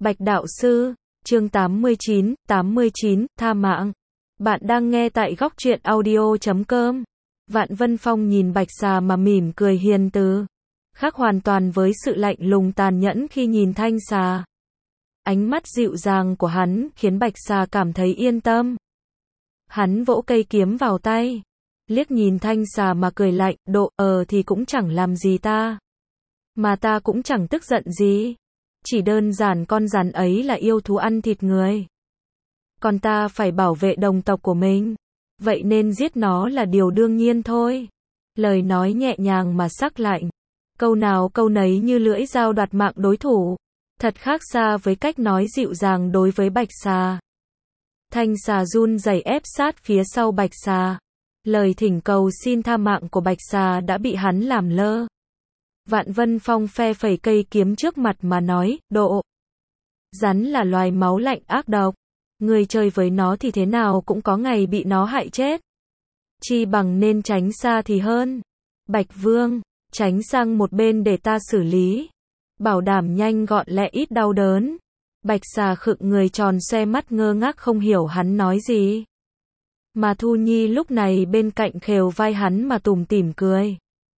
Bạch đạo sư, chương 89, tha mạng. Bạn đang nghe tại góc truyện audio.com. Vạn Vân Phong nhìn Bạch Xà mà mỉm cười hiền từ, khác hoàn toàn với sự lạnh lùng tàn nhẫn khi nhìn Thanh Xà. Ánh mắt dịu dàng của hắn khiến Bạch Xà cảm thấy yên tâm. Hắn vỗ cây kiếm vào tay, liếc nhìn Thanh Xà mà cười lạnh, thì cũng chẳng làm gì ta. Mà ta cũng chẳng tức giận gì. Chỉ đơn giản con rắn ấy là yêu thú ăn thịt người. Còn ta phải bảo vệ đồng tộc của mình. Vậy nên giết nó là điều đương nhiên thôi. Lời nói nhẹ nhàng mà sắc lạnh. Câu nào câu nấy như lưỡi dao đoạt mạng đối thủ. Thật khác xa với cách nói dịu dàng đối với Bạch Xà. Thanh Xà run rẩy ép sát phía sau Bạch Xà. Lời thỉnh cầu xin tha mạng của Bạch Xà đã bị hắn làm lơ. Vạn Vân Phong phe phẩy cây kiếm trước mặt mà nói, rắn là loài máu lạnh ác độc. Người chơi với nó thì thế nào cũng có ngày bị nó hại chết. Chi bằng nên tránh xa thì hơn. Bạch Vương, tránh sang một bên để ta xử lý. Bảo đảm nhanh gọn lẹ ít đau đớn. Bạch Xà khựng người tròn xoe mắt ngơ ngác không hiểu hắn nói gì. Mà Thu Nhi lúc này bên cạnh khều vai hắn mà tủm tỉm cười.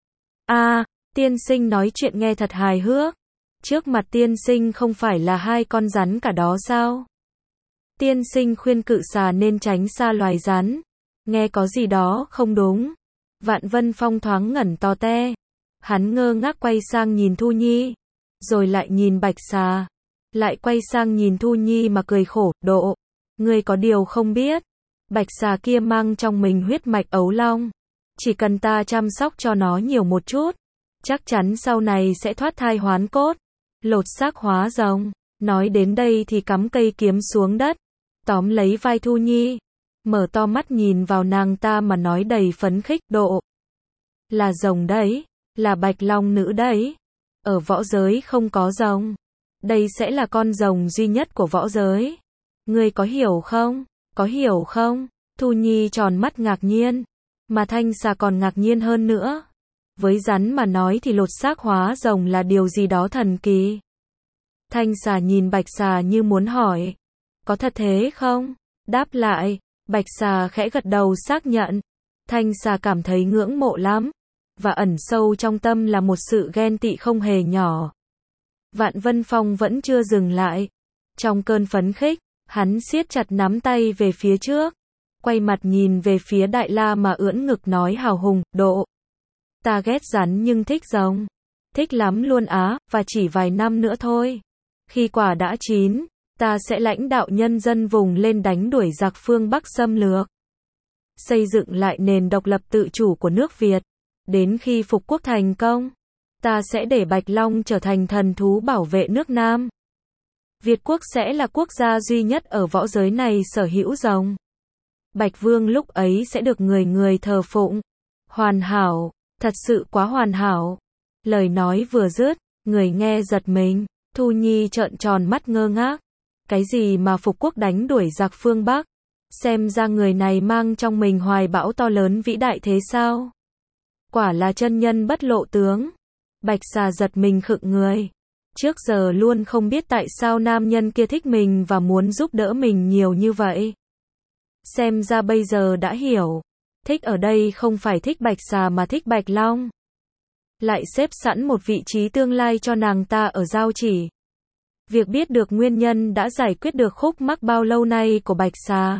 Tiên sinh nói chuyện nghe thật hài hước. Trước mặt tiên sinh không phải là hai con rắn cả đó sao? Tiên sinh khuyên cự xà nên tránh xa loài rắn. Nghe có gì đó không đúng. Vạn Vân Phong thoáng ngẩn to te. Hắn ngơ ngác quay sang nhìn Thu Nhi. Rồi lại nhìn Bạch Xà. Lại quay sang nhìn Thu Nhi mà cười khổ, Ngươi có điều không biết. Bạch Xà kia mang trong mình huyết mạch ấu long. Chỉ cần ta chăm sóc cho nó nhiều một chút. Chắc chắn sau này sẽ thoát thai hoán cốt, lột xác hóa rồng. Nói đến đây thì cắm cây kiếm xuống đất, tóm lấy vai Thu Nhi, mở to mắt nhìn vào nàng ta mà nói đầy phấn khích, là rồng đấy, là bạch long nữ đấy. Ở võ giới không có rồng. Đây sẽ là con rồng duy nhất của võ giới. Ngươi có hiểu không? Có hiểu không? Thu Nhi tròn mắt ngạc nhiên, mà Thanh Xà còn ngạc nhiên hơn nữa. Với rắn mà nói thì lột xác hóa rồng là điều gì đó thần kỳ. Thanh Xà nhìn Bạch Xà như muốn hỏi, có thật thế không? Đáp lại, Bạch Xà khẽ gật đầu xác nhận. Thanh Xà cảm thấy ngưỡng mộ lắm, và ẩn sâu trong tâm là một sự ghen tị không hề nhỏ. Vạn Vân Phong vẫn chưa dừng lại. Trong cơn phấn khích, hắn siết chặt nắm tay về phía trước, quay mặt nhìn về phía Đại La mà ưỡn ngực nói hào hùng, ta ghét rắn nhưng thích rồng. Thích lắm luôn á, và chỉ vài năm nữa thôi. Khi quả đã chín, ta sẽ lãnh đạo nhân dân vùng lên đánh đuổi giặc phương Bắc xâm lược. Xây dựng lại nền độc lập tự chủ của nước Việt. Đến khi phục quốc thành công, ta sẽ để Bạch Long trở thành thần thú bảo vệ nước Nam. Việt quốc sẽ là quốc gia duy nhất ở võ giới này sở hữu rồng. Bạch Vương lúc ấy sẽ được người người thờ phụng. Hoàn hảo. Thật sự quá hoàn hảo. Lời nói vừa dứt, người nghe giật mình. Thu Nhi trợn tròn mắt ngơ ngác. Cái gì mà phục quốc đánh đuổi giặc phương Bắc? Xem ra người này mang trong mình hoài bão to lớn vĩ đại thế sao? Quả là chân nhân bất lộ tướng. Bạch Xà giật mình khựng người. Trước giờ luôn không biết tại sao nam nhân kia thích mình và muốn giúp đỡ mình nhiều như vậy. Xem ra bây giờ đã hiểu. Thích ở đây không phải thích Bạch Xà mà thích Bạch Long. Lại xếp sẵn một vị trí tương lai cho nàng ta ở giao chỉ. Việc biết được nguyên nhân đã giải quyết được khúc mắc bao lâu nay của Bạch Xà.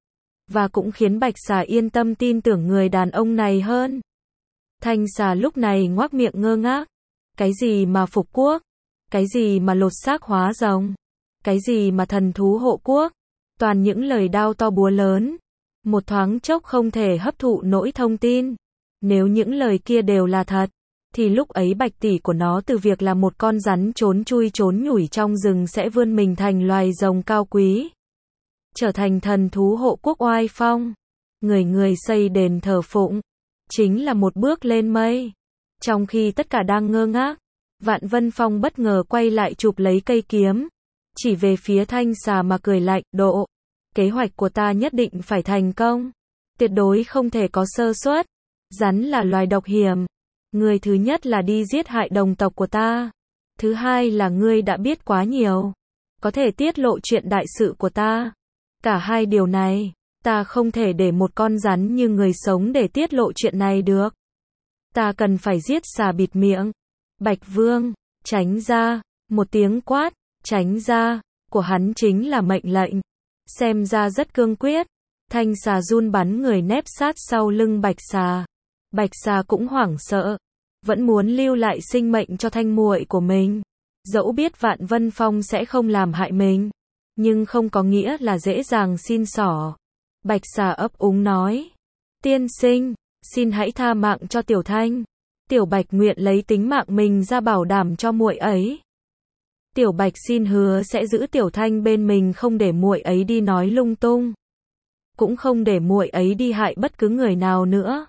Và cũng khiến Bạch Xà yên tâm tin tưởng người đàn ông này hơn. Thanh Xà lúc này ngoác miệng ngơ ngác. Cái gì mà phục quốc? Cái gì mà lột xác hóa rồng? Cái gì mà thần thú hộ quốc? Toàn những lời đao to búa lớn. Một thoáng chốc không thể hấp thụ nỗi thông tin. Nếu những lời kia đều là thật, thì lúc ấy bạch tỷ của nó từ việc là một con rắn trốn chui trốn nhủi trong rừng sẽ vươn mình thành loài rồng cao quý. Trở thành thần thú hộ quốc oai phong. Người người xây đền thờ phụng. Chính là một bước lên mây. Trong khi tất cả đang ngơ ngác, Vạn Vân Phong bất ngờ quay lại chụp lấy cây kiếm. Chỉ về phía Thanh Xà mà cười lạnh, kế hoạch của ta nhất định phải thành công. Tuyệt đối không thể có sơ suất. Rắn là loài độc hiểm. Người thứ nhất là đi giết hại đồng tộc của ta. Thứ hai là ngươi đã biết quá nhiều. có thể tiết lộ chuyện đại sự của ta. Cả hai điều này, ta không thể để một con rắn như người sống để tiết lộ chuyện này được. Ta cần phải giết xà bịt miệng. Bạch Vương, tránh ra, một tiếng quát, tránh ra, của hắn chính là mệnh lệnh. Xem ra rất cương quyết. Thanh xà run bắn người nép sát sau lưng bạch xà. Bạch xà cũng hoảng sợ, vẫn muốn lưu lại sinh mệnh cho thanh muội của mình. Dẫu biết Vạn Vân Phong sẽ không làm hại mình, nhưng không có nghĩa là dễ dàng xin xỏ. Bạch xà ấp úng nói, tiên sinh, xin hãy tha mạng cho Tiểu Thanh. Tiểu Bạch nguyện lấy tính mạng mình ra bảo đảm cho muội ấy. Tiểu Bạch xin hứa sẽ giữ Tiểu Thanh bên mình, không để muội ấy đi nói lung tung, cũng không để muội ấy đi hại bất cứ người nào nữa.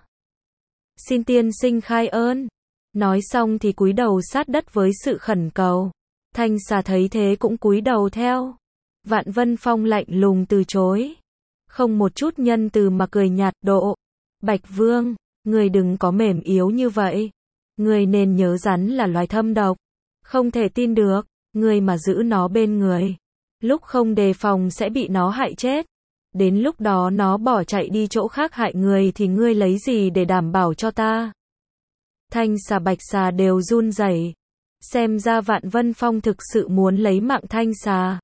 Xin tiên sinh khai ơn. Nói xong thì cúi đầu sát đất với sự khẩn cầu. Thanh xà thấy thế cũng cúi đầu theo. Vạn Vân Phong lạnh lùng từ chối, không một chút nhân từ mà cười nhạt độ. Bạch Vương, người đừng có mềm yếu như vậy. Người nên nhớ rắn là loài thâm độc, không thể tin được. Người mà giữ nó bên người, lúc không đề phòng sẽ bị nó hại chết. Đến lúc đó nó bỏ chạy đi chỗ khác hại người thì ngươi lấy gì để đảm bảo cho ta? Thanh xà bạch xà đều run rẩy. Xem ra Vạn Vân Phong thực sự muốn lấy mạng thanh xà.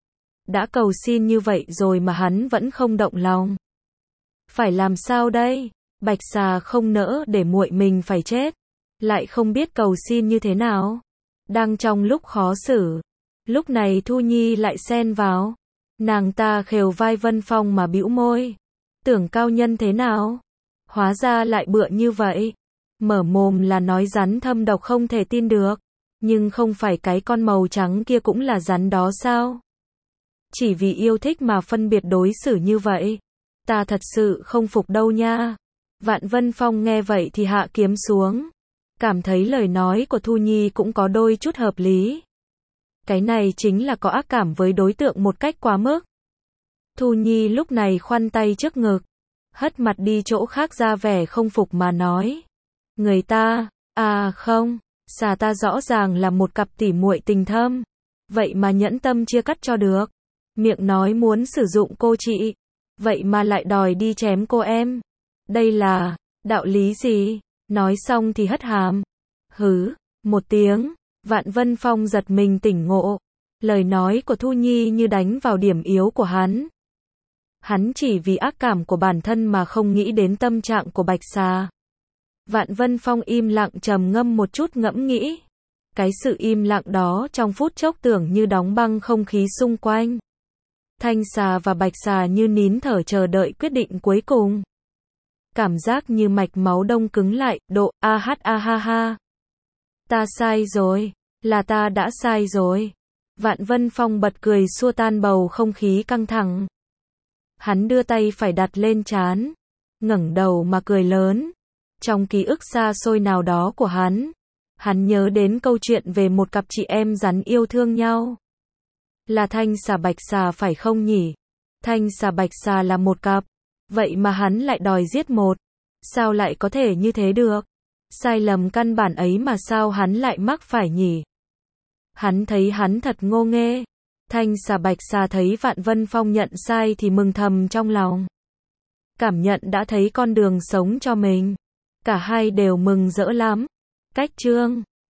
Đã cầu xin như vậy rồi mà hắn vẫn không động lòng. Phải làm sao đây? Bạch xà không nỡ để muội mình phải chết, lại không biết cầu xin như thế nào. Đang trong lúc khó xử, lúc này Thu Nhi lại xen vào. Nàng ta khều vai Vân Phong mà bĩu môi. Tưởng cao nhân thế nào? Hóa ra lại bựa như vậy. Mở mồm là nói rắn thâm độc không thể tin được. Nhưng không phải cái con màu trắng kia cũng là rắn đó sao? Chỉ vì yêu thích mà phân biệt đối xử như vậy. Ta thật sự không phục đâu nha. Vạn Vân Phong nghe vậy thì hạ kiếm xuống. Cảm thấy lời nói của Thu Nhi cũng có đôi chút hợp lý. Cái này chính là có ác cảm với đối tượng một cách quá mức. Thu Nhi lúc này khoanh tay trước ngực, hất mặt đi chỗ khác ra vẻ không phục mà nói. Người ta, à không, xà ta rõ ràng là một cặp tỉ muội tình thâm. Vậy mà nhẫn tâm chia cắt cho được. Miệng nói muốn sử dụng cô chị, vậy mà lại đòi đi chém cô em. Đây là đạo lý gì? Nói xong thì hất hàm. Hứ, một tiếng. Vạn Vân Phong giật mình tỉnh ngộ. Lời nói của Thu Nhi như đánh vào điểm yếu của hắn. Hắn chỉ vì ác cảm của bản thân mà không nghĩ đến tâm trạng của bạch xà. Vạn Vân Phong im lặng trầm ngâm một chút ngẫm nghĩ. Cái sự im lặng đó trong phút chốc tưởng như đóng băng không khí xung quanh. Thanh xà và bạch xà như nín thở chờ đợi quyết định cuối cùng. Cảm giác như mạch máu đông cứng lại, độ, ha ha. Ta sai rồi, là ta đã sai rồi. Vạn Vân Phong bật cười xua tan bầu không khí căng thẳng. Hắn đưa tay phải đặt lên trán, ngẩng đầu mà cười lớn. Trong ký ức xa xôi nào đó của hắn nhớ đến câu chuyện về một cặp chị em rắn yêu thương nhau. Là thanh xà bạch xà phải không nhỉ? Thanh xà bạch xà là một cặp, vậy mà hắn lại đòi giết một. Sao lại có thể như thế được? Sai lầm căn bản ấy mà sao hắn lại mắc phải nhỉ? Hắn thấy hắn thật ngô nghê. Thanh xà bạch xà thấy Vạn Vân Phong nhận sai thì mừng thầm trong lòng. Cảm nhận đã thấy con đường sống cho mình. Cả hai đều mừng rỡ lắm. Cách chương